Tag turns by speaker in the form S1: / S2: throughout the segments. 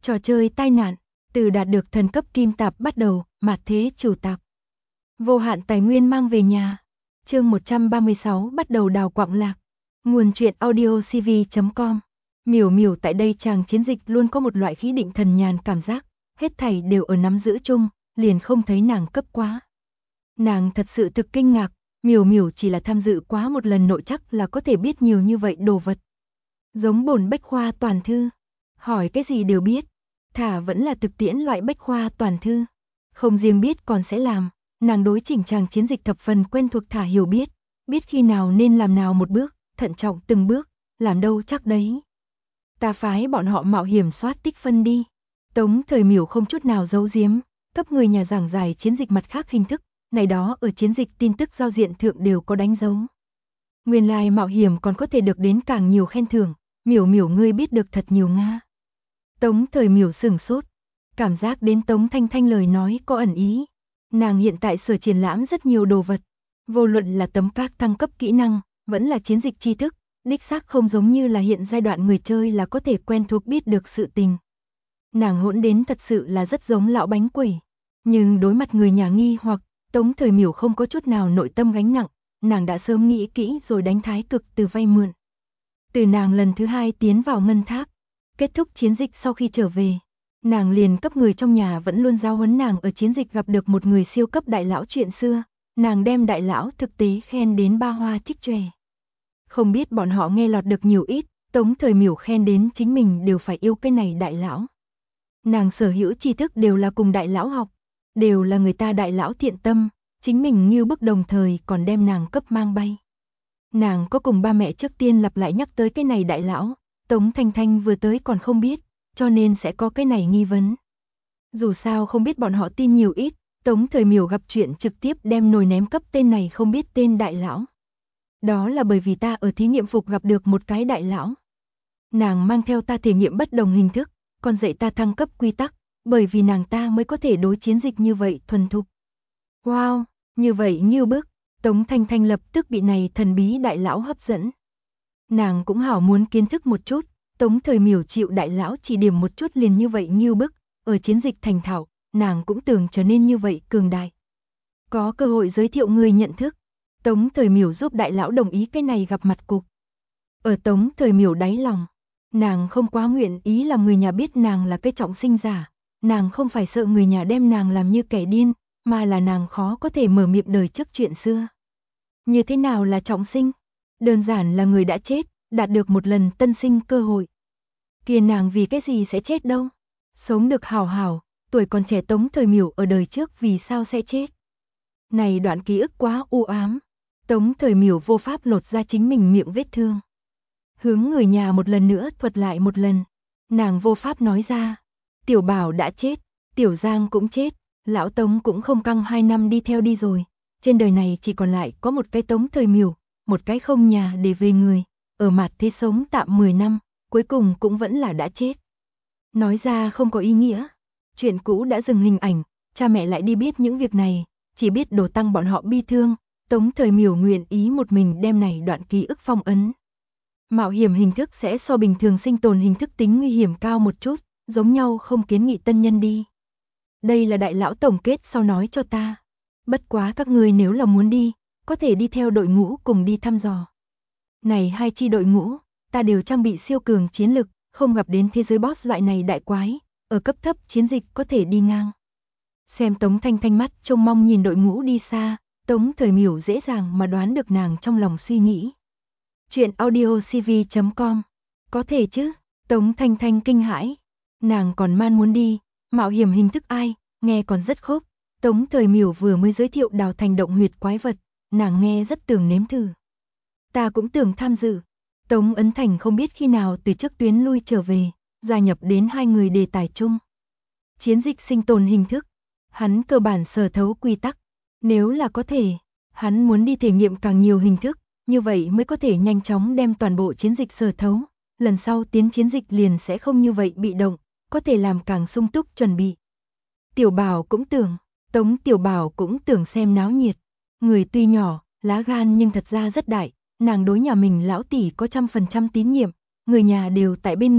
S1: Trò chơi tai nạn, từ đạt được thần cấp kim tạp bắt đầu, mạt thế chủ tạp. Vô hạn tài nguyên mang về nhà. Chương 136 bắt đầu đào quạng lạc. Nguồn truyện audio cv.com. Miểu miểu tại đây chàng chiến dịch luôn có một loại khí định thần nhàn cảm giác, hết thảy đều ở nắm giữ chung, liền không thấy nàng cấp quá. Nàng thật sự thực kinh ngạc, miểu miểu chỉ là tham dự quá một lần nội chắc là có thể biết nhiều như vậy đồ vật. Giống bổn bách khoa toàn thư, hỏi cái gì đều biết, thả vẫn là thực tiễn loại bách khoa toàn thư. Không riêng biết còn sẽ làm, nàng đối chỉnh chàng chiến dịch thập phần quen thuộc thả hiểu biết khi nào nên làm nào một bước, thận trọng từng bước, làm đâu chắc đấy. Ta phái bọn họ mạo hiểm soát tích phân đi. Tống Thời Miểu không chút nào giấu giếm, cấp người nhà giảng giải chiến dịch mặt khác hình thức, này đó ở chiến dịch tin tức giao diện thượng đều có đánh dấu. Nguyên lai mạo hiểm còn có thể được đến càng nhiều khen thưởng, miểu miểu ngươi biết được thật nhiều nga. Tống Thời Miểu sửng sốt, cảm giác đến Tống Thanh Thanh lời nói có ẩn ý. Nàng hiện tại sở triển lãm rất nhiều đồ vật, vô luận là tấm các thăng cấp kỹ năng, vẫn là chiến dịch tri thức, đích xác không giống như là hiện giai đoạn người chơi là có thể quen thuộc biết được sự tình. Nàng hỗn đến thật sự là rất giống lão bánh quẩy, nhưng đối mặt người nhà nghi hoặc, Tống Thời Miểu không có chút nào nội tâm gánh nặng, nàng đã sớm nghĩ kỹ rồi đánh thái cực từ vay mượn. Từ nàng lần thứ 2 tiến vào ngân tháp, kết thúc chiến dịch sau khi trở về, nàng liền cấp người trong nhà vẫn luôn giáo huấn nàng ở chiến dịch gặp được một người siêu cấp đại lão chuyện xưa, nàng đem đại lão thực tế khen đến ba hoa trích chòe. Không biết bọn họ nghe lọt được nhiều ít, Tống Thời Miểu khen đến chính mình đều phải yêu cái này đại lão. Nàng sở hữu tri thức đều là cùng đại lão học, đều là người ta đại lão thiện tâm, chính mình như bức đồng thời còn đem nàng cấp mang bay. Nàng có cùng ba mẹ trước tiên lặp lại nhắc tới cái này đại lão, Tống Thanh Thanh vừa tới còn không biết, cho nên sẽ có cái này nghi vấn. Dù sao không biết bọn họ tin nhiều ít, Tống Thời Miểu gặp chuyện trực tiếp đem nồi ném cấp tên này không biết tên đại lão. Đó là bởi vì ta ở thí nghiệm phục gặp được một cái đại lão. Nàng mang theo ta thể nghiệm bất đồng hình thức, còn dạy ta thăng cấp quy tắc, bởi vì nàng ta mới có thể đối chiến dịch như vậy thuần thục. Wow, như vậy như bức, Tống Thanh Thanh lập tức bị này thần bí đại lão hấp dẫn. Nàng cũng hảo muốn kiến thức một chút, Tống Thời Miểu chịu đại lão chỉ điểm một chút liền như vậy như bức, ở chiến dịch thành thạo, nàng cũng tưởng trở nên như vậy cường đại. Có cơ hội giới thiệu người nhận thức, Tống Thời Miểu giúp đại lão đồng ý cái này gặp mặt cục. Ở Tống Thời Miểu đáy lòng, nàng không quá nguyện ý làm người nhà biết nàng là cái trọng sinh giả, nàng không phải sợ người nhà đem nàng làm như kẻ điên, mà là nàng khó có thể mở miệng đời trước chuyện xưa. Như thế nào là trọng sinh? Đơn giản là người đã chết, đạt được một lần tân sinh cơ hội. Kia nàng vì cái gì sẽ chết đâu? Sống được hảo hảo, tuổi còn trẻ Tống Thời Miểu ở đời trước vì sao sẽ chết? Này đoạn ký ức quá u ám, Tống Thời Miểu vô pháp lột ra chính mình miệng vết thương. Hướng người nhà một lần nữa thuật lại một lần, nàng vô pháp nói ra. Tiểu Bảo đã chết, Tiểu Giang cũng chết, lão Tống cũng không căng 2 năm đi theo đi rồi. Trên đời này chỉ còn lại có một cái Tống Thời Miểu, một cái không nhà để về người, ở mặt thế sống tạm 10 năm, cuối cùng cũng vẫn là đã chết. Nói ra không có ý nghĩa, chuyện cũ đã dừng hình ảnh, cha mẹ lại đi biết những việc này, chỉ biết đổ tăng bọn họ bi thương, Tống Thời Miểu nguyện ý một mình đem này đoạn ký ức phong ấn. Mạo hiểm hình thức sẽ so bình thường sinh tồn hình thức tính nguy hiểm cao một chút, giống nhau không kiến nghị tân nhân đi. Đây là đại lão tổng kết sau nói cho ta. Bất quá các ngươi nếu là muốn đi, có thể đi theo đội ngũ cùng đi thăm dò. Này 2 chi đội ngũ, ta đều trang bị siêu cường chiến lực, không gặp đến thế giới boss loại này đại quái, ở cấp thấp chiến dịch có thể đi ngang. Xem Tống Thanh Thanh mắt trông mong nhìn đội ngũ đi xa, Tống Thời Miểu dễ dàng mà đoán được nàng trong lòng suy nghĩ. Chuyện audio cv.com. Có thể chứ, Tống Thanh Thanh kinh hãi. Nàng còn man muốn đi, mạo hiểm hình thức ai, nghe còn rất khốc. Tống Thời Miểu vừa mới giới thiệu đào thành động huyệt quái vật, nàng nghe rất tưởng nếm thử. Ta cũng tưởng tham dự. Tống Ấn Thành không biết khi nào từ trước tuyến lui trở về, gia nhập đến 2 người đề tài chung. Chiến dịch sinh tồn hình thức, hắn cơ bản sở thấu quy tắc. Nếu là có thể, hắn muốn đi thể nghiệm càng nhiều hình thức, như vậy mới có thể nhanh chóng đem toàn bộ chiến dịch sở thấu. Lần sau tiến chiến dịch liền sẽ không như vậy bị động, có thể làm càng sung túc chuẩn bị. Tiểu Bảo cũng tưởng, Tống Tiểu Bảo cũng tưởng xem náo nhiệt. Người tuy nhỏ, lá gan nhưng thật ra rất đại, nàng đối nhà mình lão tỷ có 100% tín nhiệm, người nhà đều tại bên người,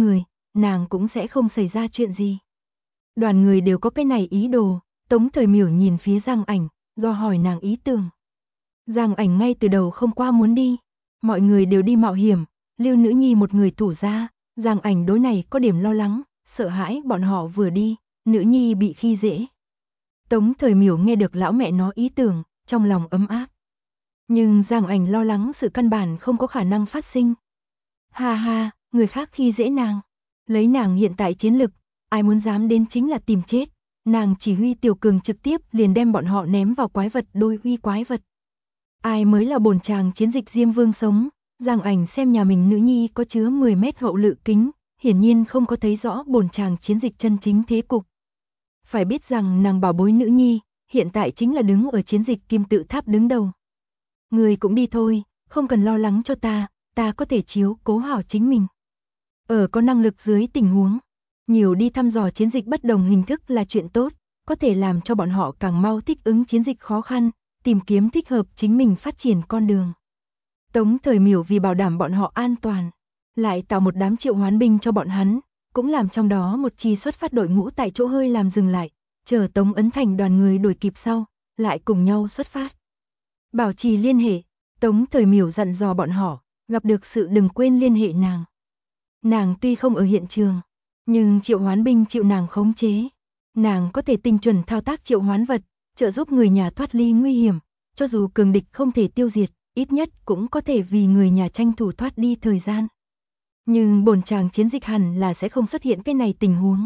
S1: nàng cũng sẽ không xảy ra chuyện gì. Đoàn người đều có cái này ý đồ, Tống Thời Miểu nhìn phía Giang Ảnh, do hỏi nàng ý tưởng. Giang Ảnh ngay từ đầu không qua muốn đi, mọi người đều đi mạo hiểm, lưu nữ nhi một người thủ ra, Giang Ảnh đối này có điểm lo lắng, sợ hãi bọn họ vừa đi, nữ nhi bị khi dễ. Tống Thời Miểu nghe được lão mẹ nói ý tưởng, trong lòng ấm áp. Nhưng Giang Ảnh lo lắng sự căn bản không có khả năng phát sinh. Ha ha, người khác khi dễ nàng, lấy nàng hiện tại chiến lực, ai muốn dám đến chính là tìm chết. Nàng chỉ huy Tiểu Cường trực tiếp liền đem bọn họ ném vào quái vật đôi huy quái vật. Ai mới là bổn chàng chiến dịch Diêm Vương sống, Giang Ảnh xem nhà mình nữ nhi có chứa 10 mét hậu lự kính, hiển nhiên không có thấy rõ bổn chàng chiến dịch chân chính thế cục. Phải biết rằng nàng bảo bối nữ nhi, hiện tại chính là đứng ở chiến dịch Kim Tự Tháp đứng đầu. Người cũng đi thôi, không cần lo lắng cho ta có thể chiếu cố hảo chính mình. Ở có năng lực dưới tình huống, nhiều đi thăm dò chiến dịch bất đồng hình thức là chuyện tốt, có thể làm cho bọn họ càng mau thích ứng chiến dịch khó khăn, tìm kiếm thích hợp chính mình phát triển con đường. Tống Thời Miểu vì bảo đảm bọn họ an toàn, lại tạo một đám triệu hoán binh cho bọn hắn, cũng làm trong đó một chi xuất phát đội ngũ tại chỗ hơi làm dừng lại, chờ Tống Ấn Thành đoàn người đuổi kịp sau, lại cùng nhau xuất phát. Bảo trì liên hệ, Tống Thời Miểu dặn dò bọn họ, gặp được sự đừng quên liên hệ nàng. Nàng tuy không ở hiện trường, nhưng triệu hoán binh chịu nàng khống chế. Nàng có thể tinh chuẩn thao tác triệu hoán vật, trợ giúp người nhà thoát ly nguy hiểm, cho dù cường địch không thể tiêu diệt, ít nhất cũng có thể vì người nhà tranh thủ thoát đi thời gian. Nhưng bổn chàng chiến dịch hẳn là sẽ không xuất hiện cái này tình huống.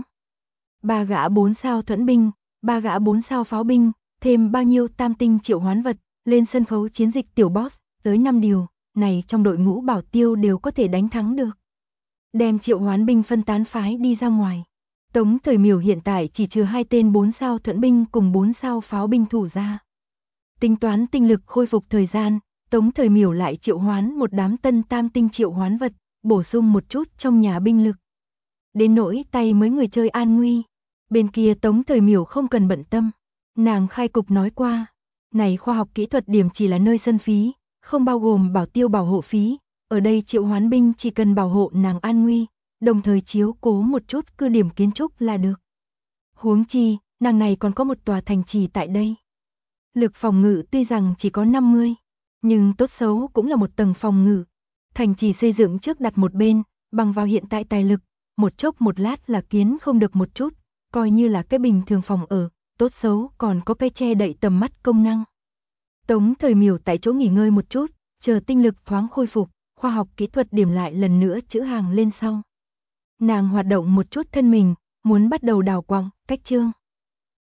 S1: 3 gã 4 sao thuẫn binh, 3 gã 4 sao pháo binh, thêm bao nhiêu tam tinh triệu hoán vật, lên sân khấu chiến dịch tiểu boss, tới 5 điều, này trong đội ngũ bảo tiêu đều có thể đánh thắng được. Đem triệu hoán binh phân tán phái đi ra ngoài. Tống Thời Miểu hiện tại chỉ trừ 2 tên 4 sao thuẫn binh cùng 4 sao pháo binh thủ ra. Tính toán tinh lực khôi phục thời gian, Tống Thời Miểu lại triệu hoán một đám tân tam tinh triệu hoán vật, bổ sung một chút trong nhà binh lực. Đến nỗi tay mới người chơi an nguy, bên kia Tống Thời Miểu không cần bận tâm. Nàng khai cục nói qua, này khoa học kỹ thuật điểm chỉ là nơi sân phí, không bao gồm bảo tiêu bảo hộ phí, ở đây triệu hoán binh chỉ cần bảo hộ nàng an nguy, đồng thời chiếu cố một chút cứ điểm kiến trúc là được. Huống chi, nàng này còn có một tòa thành trì tại đây. Lực phòng ngự tuy rằng chỉ có 50, nhưng tốt xấu cũng là một tầng phòng ngự. Thành trì xây dựng trước đặt một bên, bằng vào hiện tại tài lực, một chốc một lát là kiến không được một chút, coi như là cái bình thường phòng ở, tốt xấu còn có cái che đậy tầm mắt công năng. Tống Thời Miểu tại chỗ nghỉ ngơi một chút, chờ tinh lực thoáng khôi phục, khoa học kỹ thuật điểm lại lần nữa chữ hàng lên sau. Nàng hoạt động một chút thân mình, muốn bắt đầu đào quặng, cách chương.